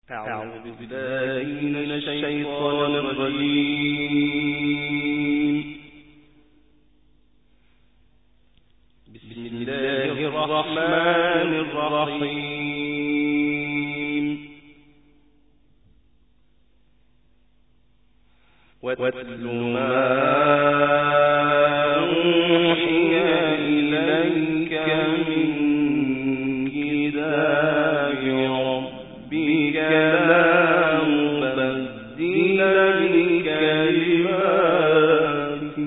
أعوذ بالله من الشيطان الرجيم. بسم الله الرحمن الرحيم. واتل ما أوحي إليك من كتاب ربك لا مبدل لكلماته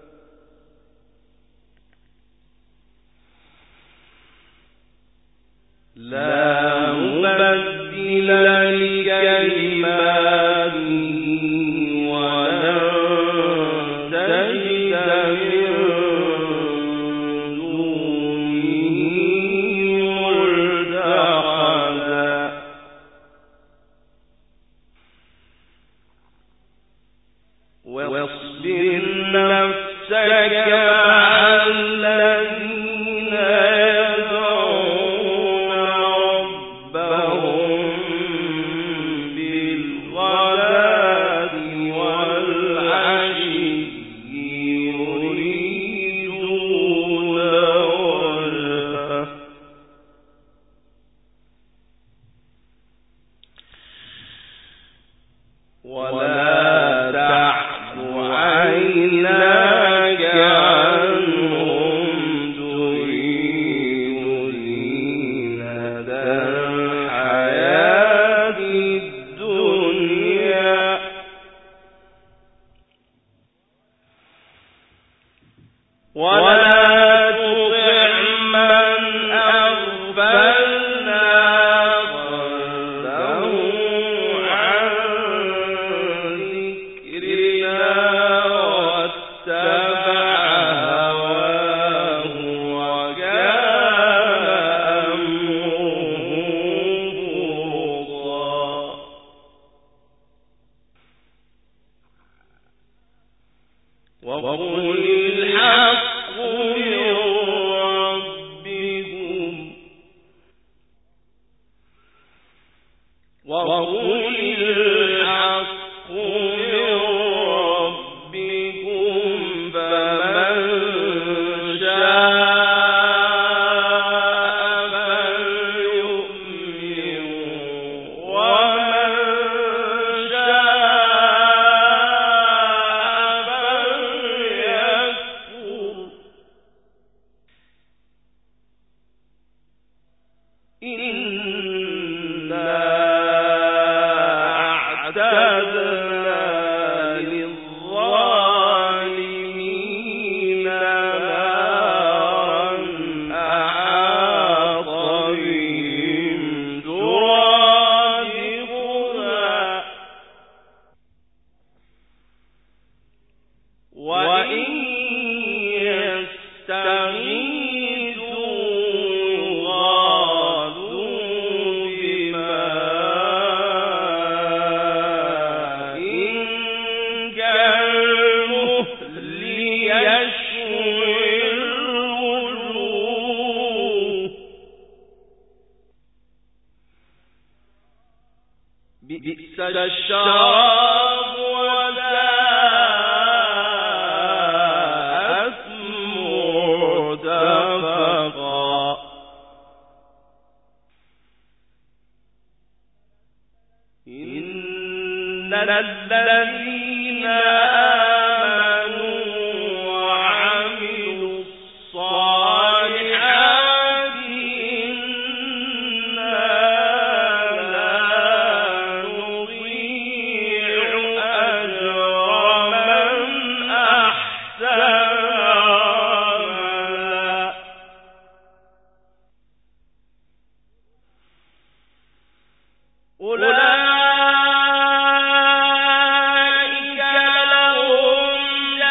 واصبر نفسك مع الذين يدعون ربهم بالغداة والعشي يريدون وجهه ولا تعد عيناك عنهم تريد زينة الحياة الدنيا ولا تطع من أغفلنا قلبه عن ذكرنا واتبع هواه وكان أمره فرطا وقل الحق من ربكم وقل الحق من ربكم فمن شاء فليؤمن ومن شاء فليكفر إنا أعتدنا للظالمين نارا أحاط بهم سرادقها وإن يستغيثوا يغاثوا بماء كالمهل يشوي الوجوه بئس الشراب وساءت مرتفقا إن الذين آمنوا وعملوا الصالحات إنا لا نضيع أجر من أحسن عملا أولئك لهم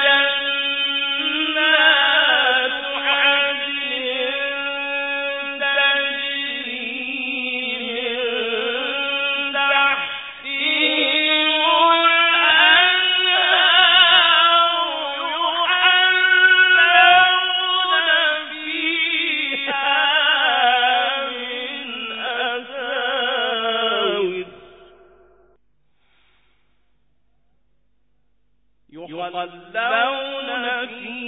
جنات عدن تجري من تحتهم الأنهار يحلون فيها من أساور يتحلون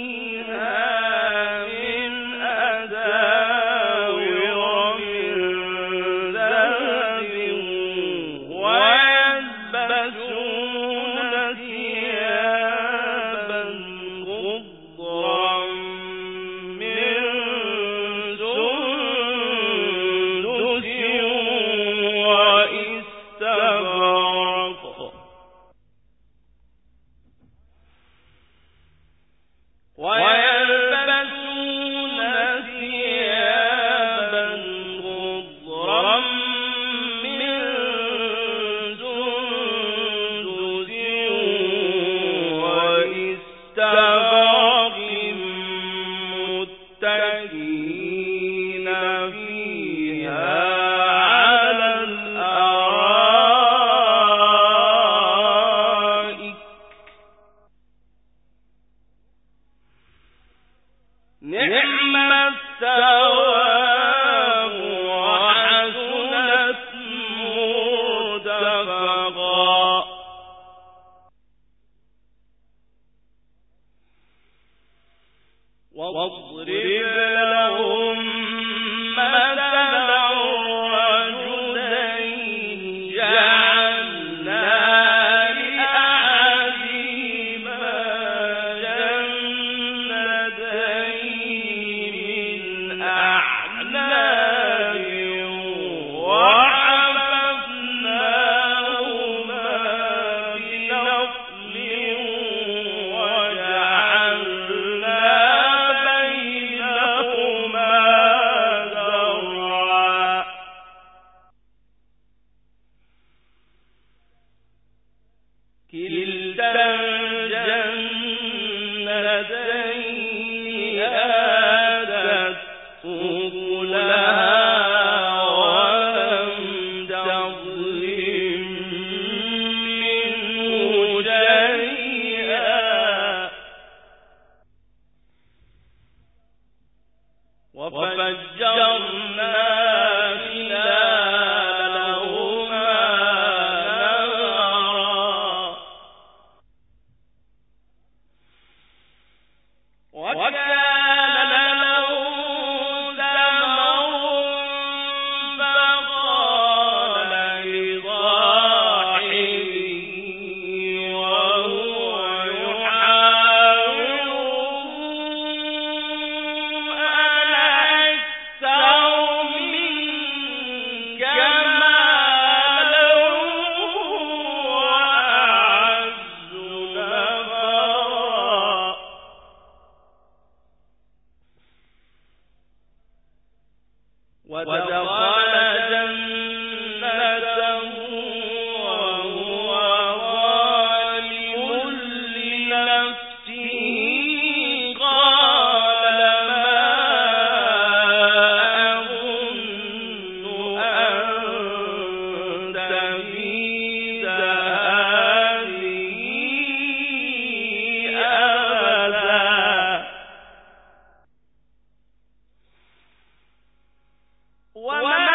فيها من أساور من ذهب ويلبسون ثيابا خضرا من سندس واستبرق ويلبسون ثيابا خضرا من سندس واستبرق متكئين فيها على الأرائك نعم الثواب وحسنت مرتفقا واضرب لهم مثلا الرجلين جعلنا لأحدهما جنتين من أعناب وحفظناهما بنخل وجعلنا بينهما زرعا كلتا الجنتين آتت أكلها ولم تظلم منه شيئا وفجرنا خلالهما نهرا وكان له ثمر فقال لصاحبه وهو يحاوره أنا أكثر منك مالا وأعز نفرا ودخل جنته وهو ظالم لنفسه قال ما أظن أن تبيد هذه أبدا وما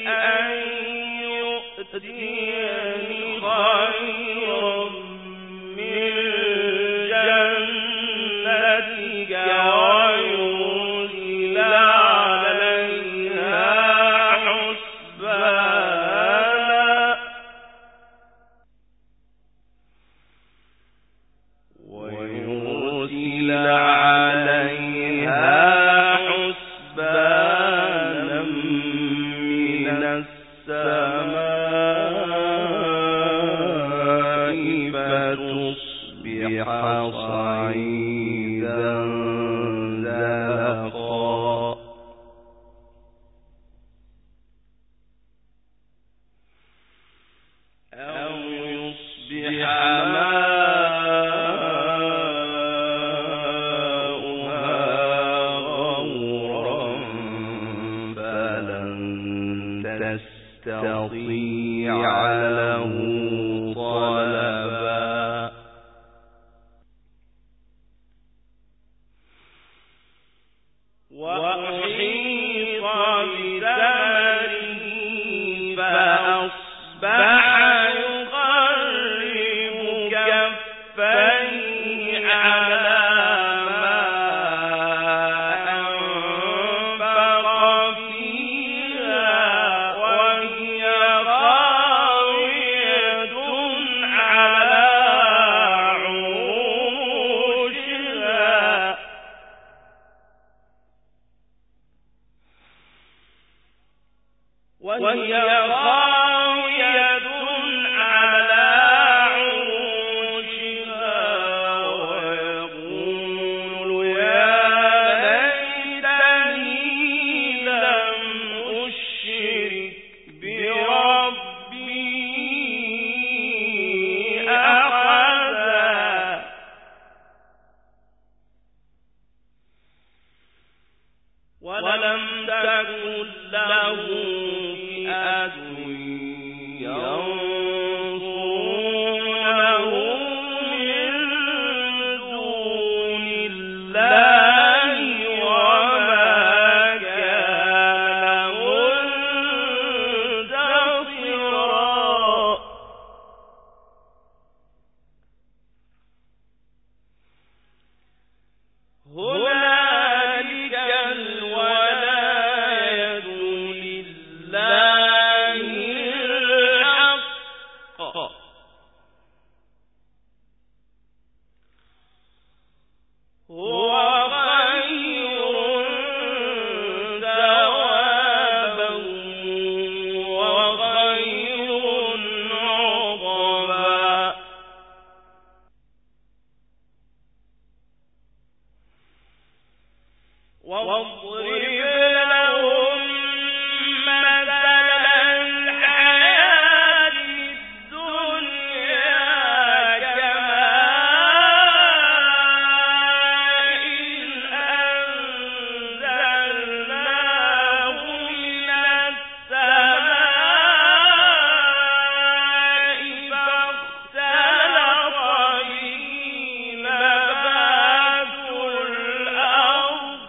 أن يؤتيني خيرا من جنتك ويرسل عليها حسبانا من السماء فتصبح صعيدا زلقا أو يصبح تستطيع له طلبا وأحيط بثمره فأصبح يقلب كفيه على ما أنفق فيها وهي خاوية على عروشها ويقول يا ليتني لم أشرك بربي أحدا ولم تكن له فئة ينصرونه من دون الله وما كان منتصرا هنالك الولاية لله الحق هو خير ثوابا وخير عقبا واضرب لهم مثل الحياة الدنيا كماء أنزلناه من السماء فاختلط به نبات الأرض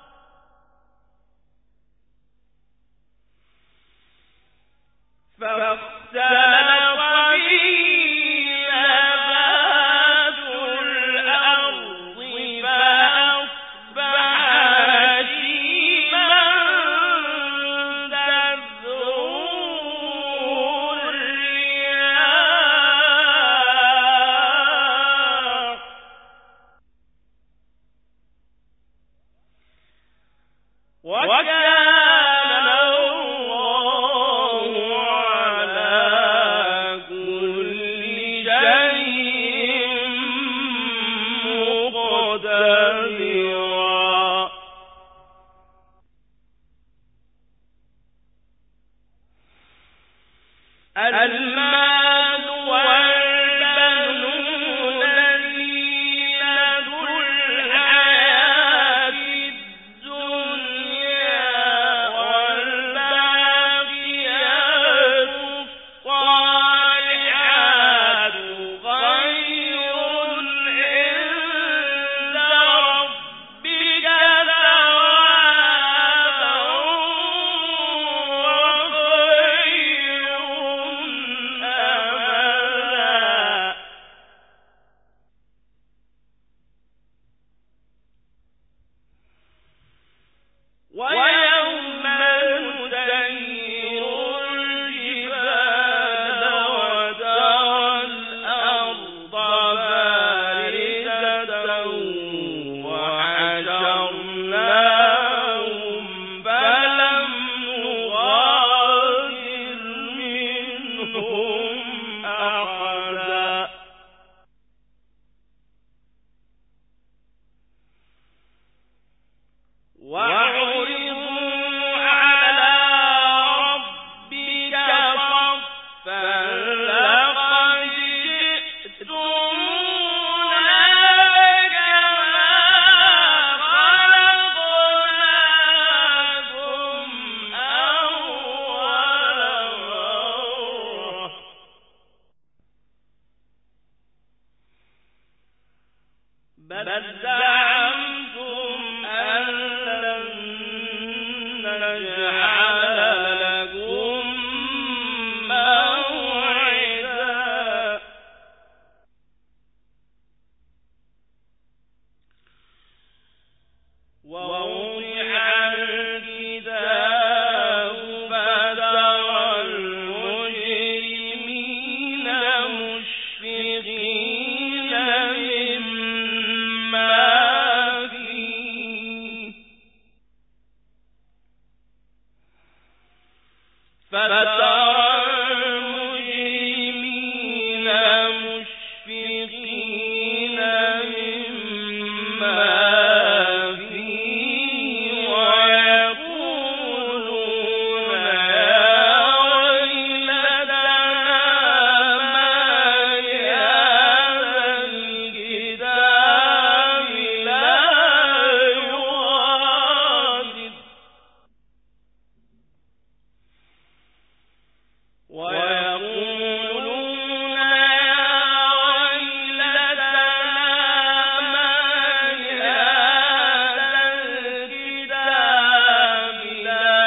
فأصبح هشيما تذروه الرياح وكان الله على كل شيء مقتدرا المال والبنون زينة الحياة الدنيا والباقيات الصالحات خير عند ربك ثوابا وخير زعمتم أن لن نجعل لكم موعدا ووضع الكتاب فترى المجرمين مشفقين مما فيه ويقولون يا ويلتنا ما لهذا الكتاب لا يغادر ويقولون يا ويلتنا ما لهذا الكتاب لا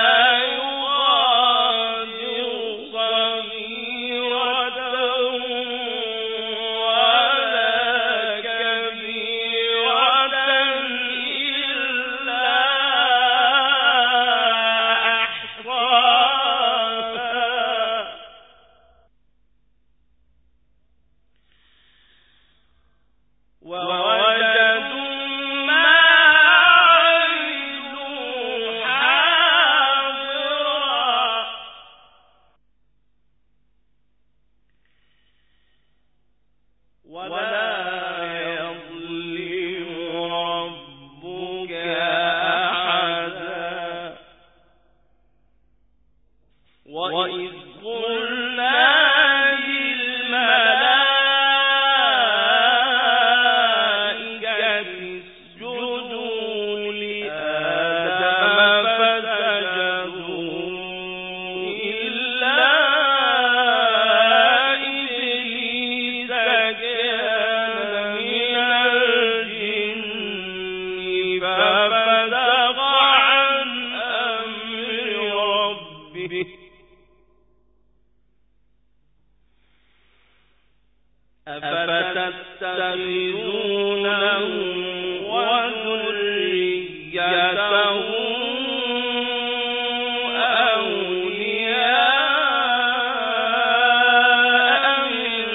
يغادر صغيرة ولا كبيرة إلا أحصاها ووجدوا ما عملوا حاضرا ولا يظلم ربك أحدا وإذ قلنا للملائكة اسجدوا لآدم فسجدوا إلا إبليس كان من الجن ففسق عن أمر ربه أفتتخذونه وذريته أولياء من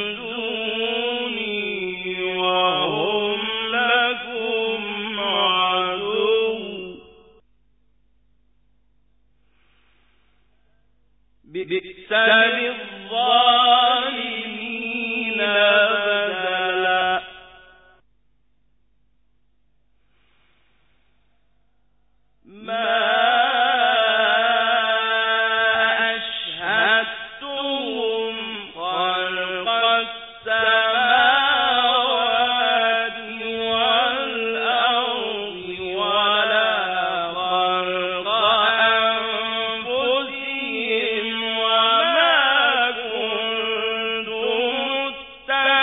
دوني وهم لكم عدو بئس للظالمين بدلا ما أشهدتهم خلق السماوات والأرض ولا خلق أنفسهم وما كنت متخذ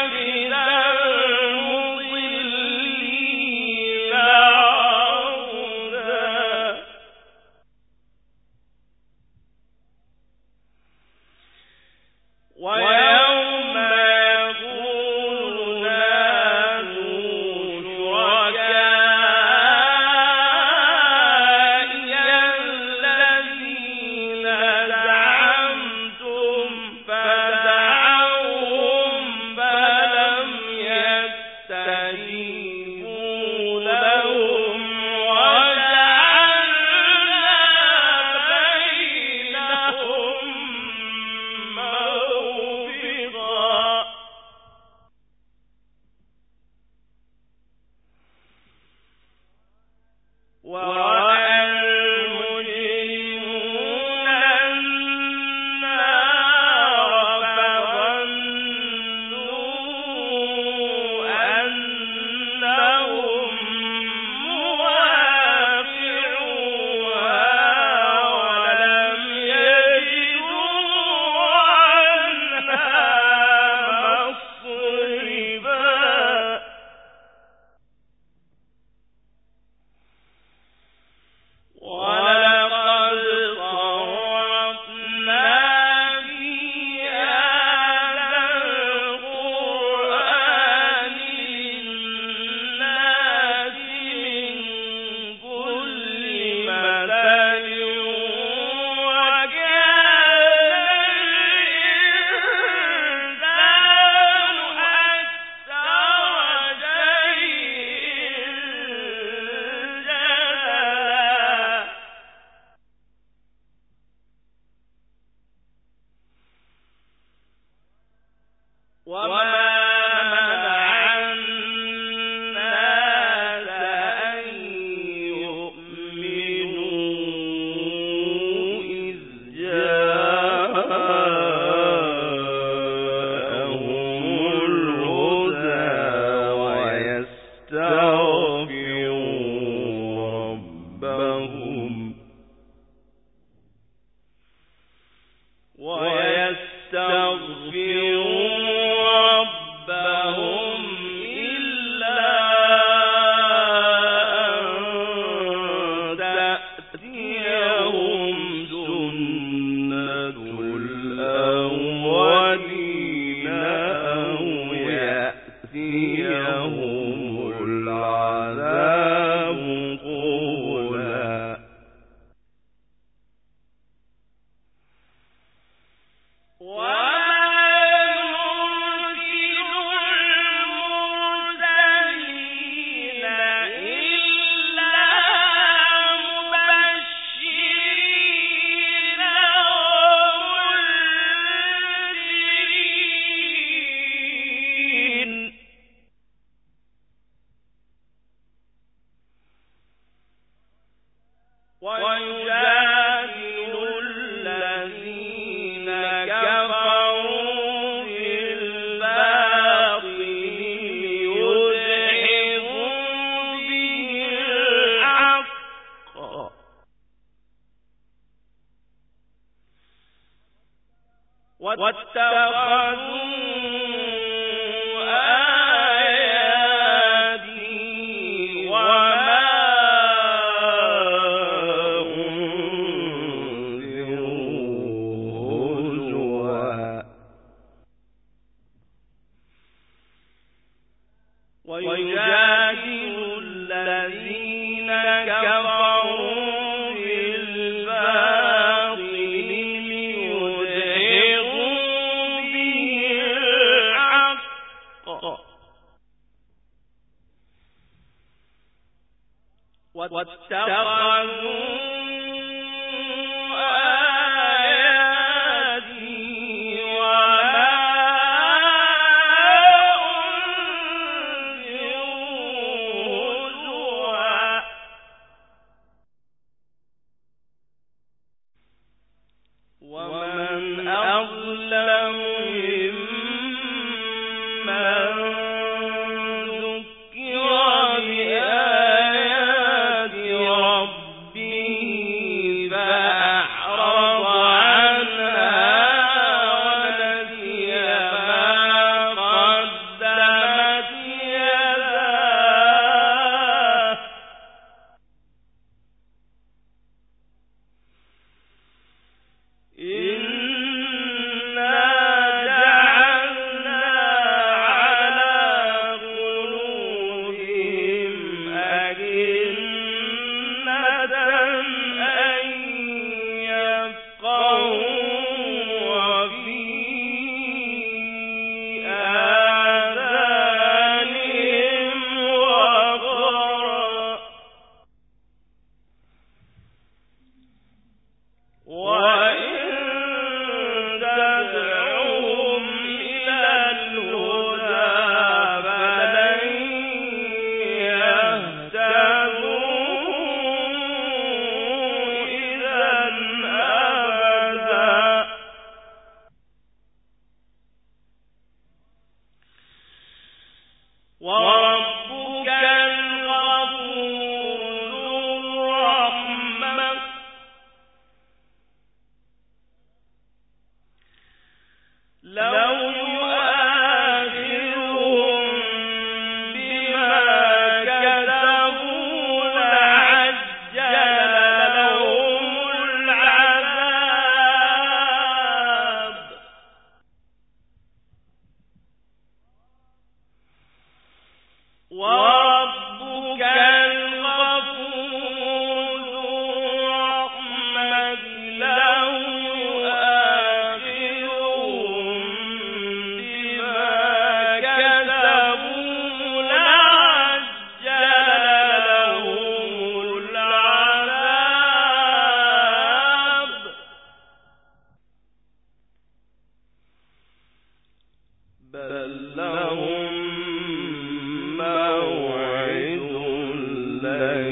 ويستغفرون ربهم إلا أن تأتيهم سنة الأولين أو يأتيهم العذاب قبلا ويجادل الذين كفروا بالباطل ليدحضوا به الحق واتخذوا آياتي وما ويجادل الذين كفروا بالباطل ليدحضوا به الحق واتخذوا آياتي وما ومن أظلم ممن ذكر بآيات ربه فأعرض عنها ونسي ما قدمت يداه إنا جعلنا على قلوبهم أكنة أن يفقهوا وفي آذانهم وقرا وإن تدعوهم إلى الهدى فلن يهتدوا إذا أبدا وربك الغفور ذو الرحمة لو يؤاخذهم بما كسبوا لعجل لهم العذاب وربك الغفور ذو الرحمة لو يؤاخذهم بما كسبوا لعجل لهم العذاب بل لهم موعد لن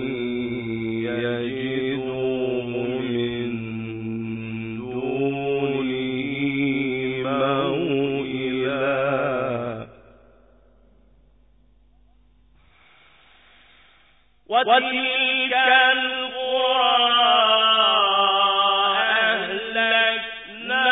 يجدوا من دونه موئلا وتلك القرى أهلكناها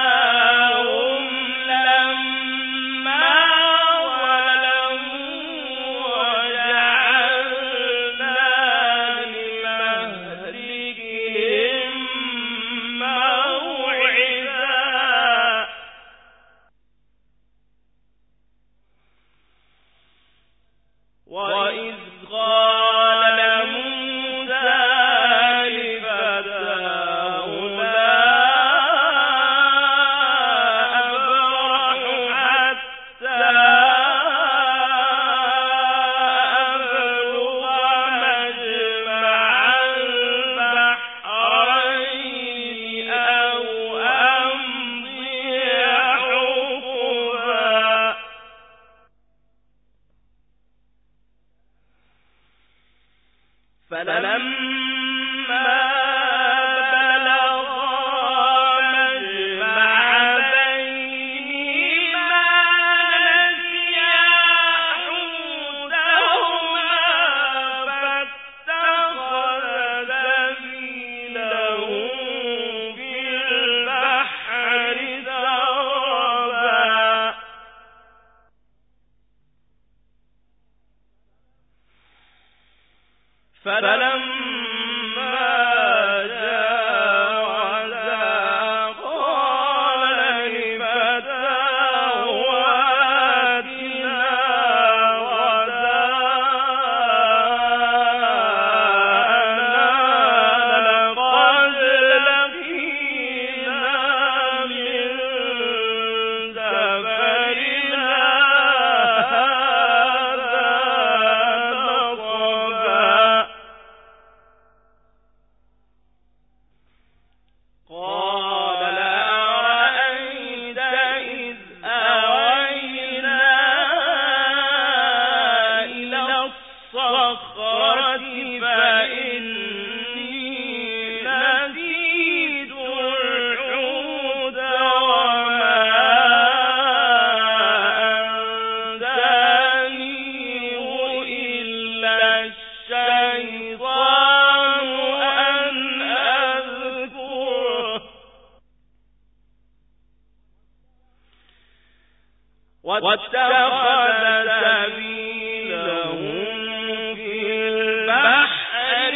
واتخذ سبيله في البحر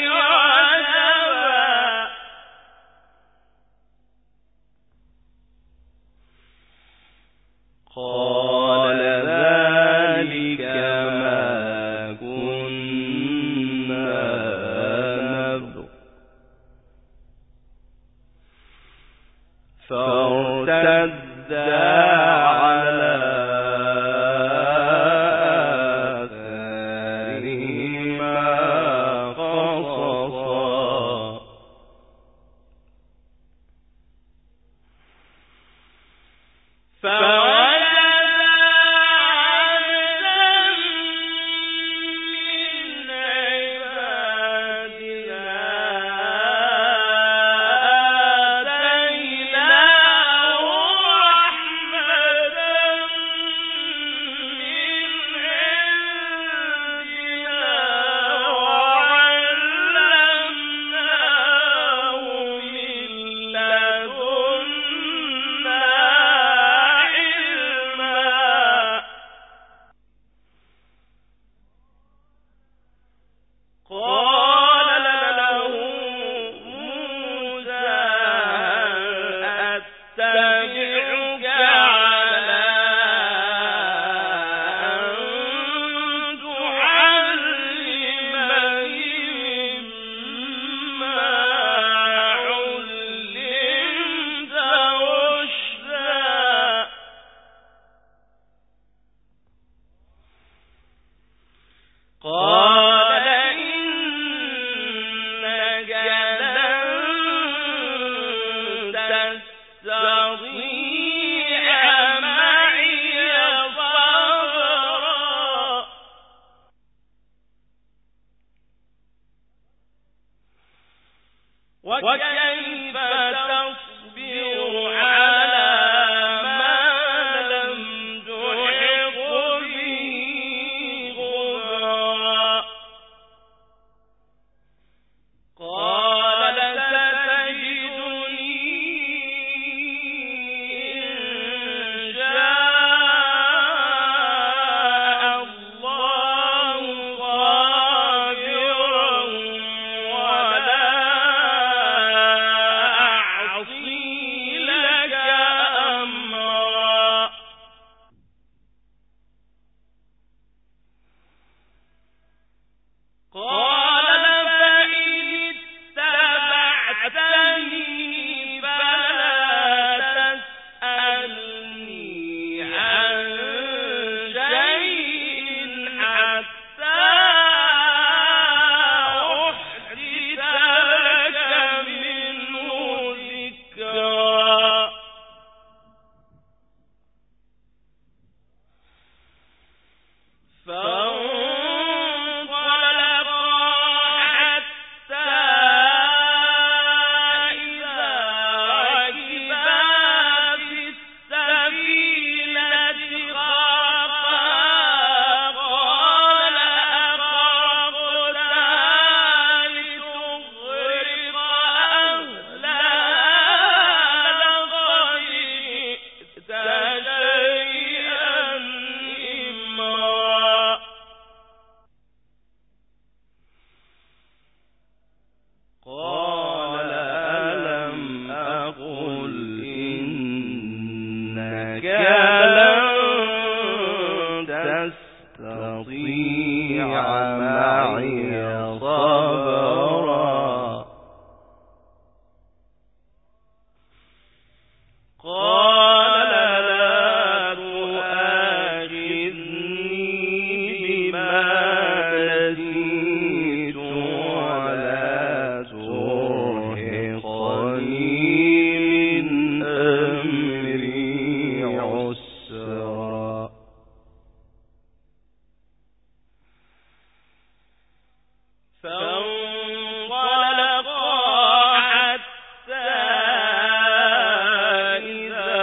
عجبا قال ذلك ما كنا نبغي فارتدا على آثارهما قصصا وكيف تصبر على ما لم تحط به خبرا قال ستجدني إن شاء الله صابرا ولا أعصي لك أمرا قال فإن اتبعتني فلا تسألني عن شيء حتى أحدث لك منه ذكرا فانطلقا حتى إذا ركبا في السفينة خرقها قال أخرقتها لتغرق أهلها لقد جئت شيئا إمرا قال ألم أقل إنك لن تستطيع معي صبرا قال لا تؤاخذني بما نسيت ولا ترهقني من أمري عسرا فانطلقا حتى إذا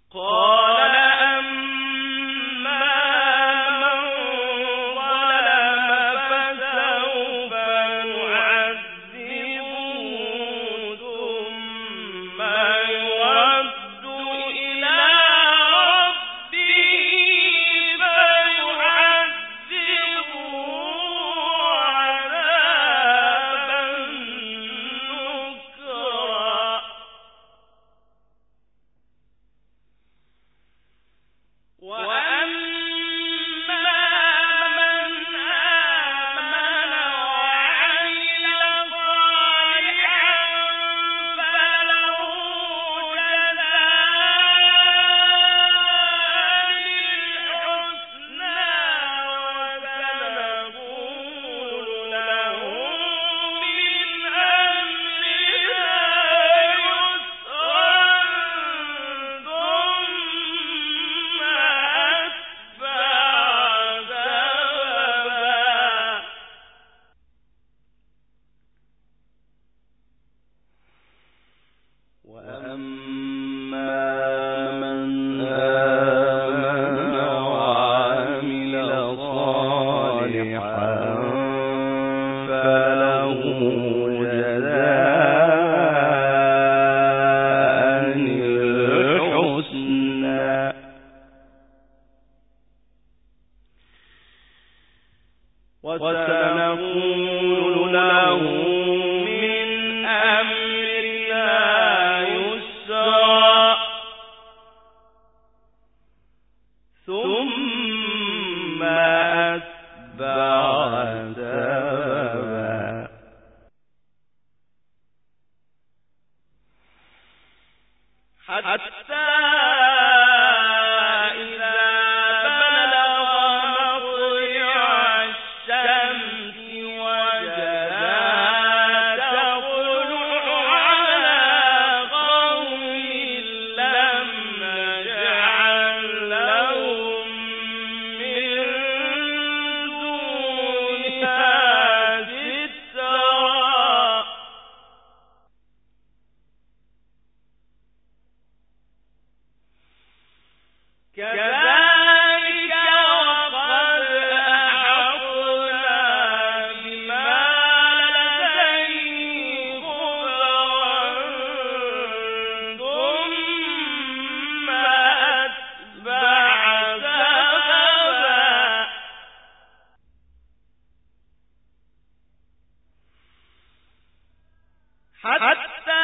قال أما من ظلم فسوف نعذبه ثم يرد إلى ربه فيعذبه عذابا نكرا وسنقول له من أمرنا يسرا ثم أتبع سببا حتى كذلك وقد أحطنا بما لديه خبرا ثم أتبع سببا حتى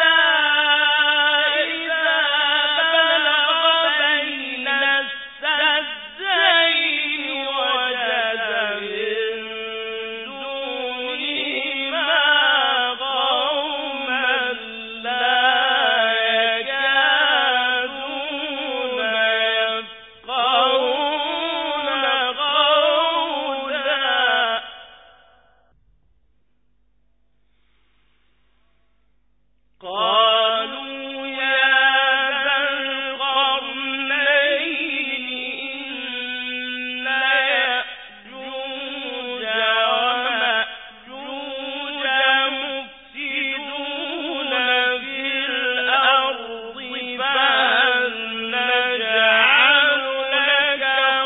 قالوا يا ذا القرنين إن يأجوج ومأجوج مفسدون في الأرض فهل نجعل لك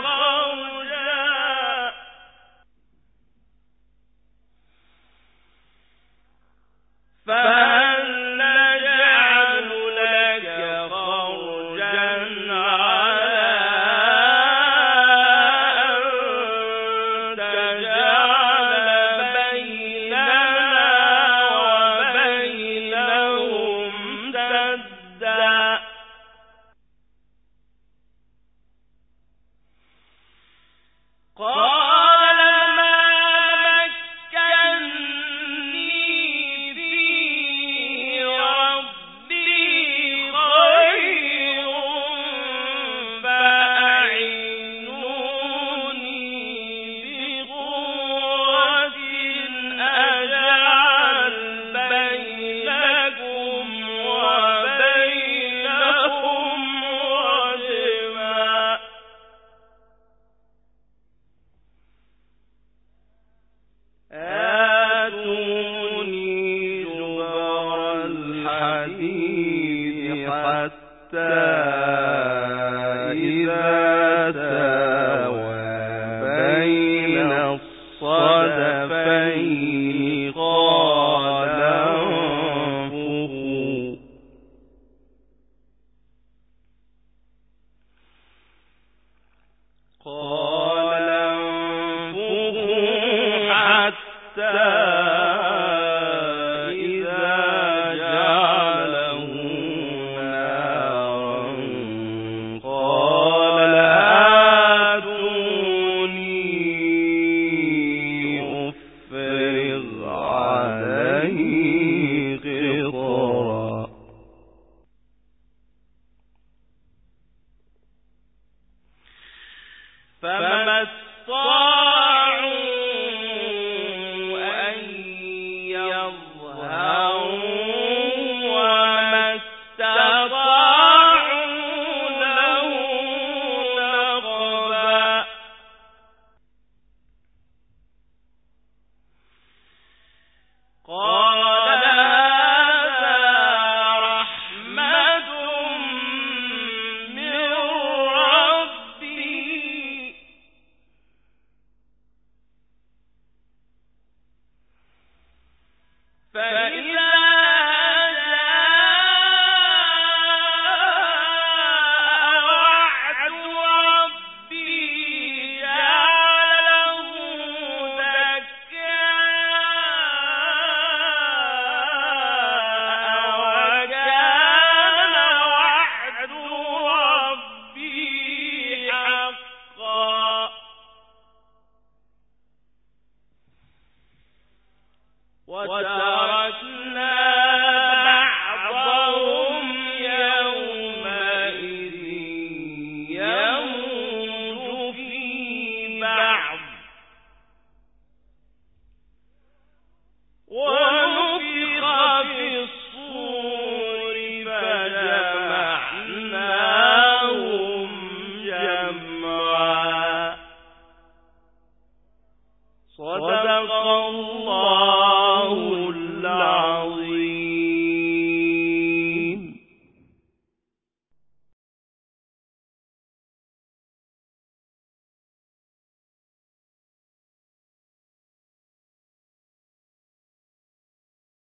خرجا على أن تجعل بيننا وبينهم سدا قال ما مكني فيه ربي خير فأعينوني بقوة أجعل بينكم وبينهم رجما آتوني زبر الحديد حتى فمن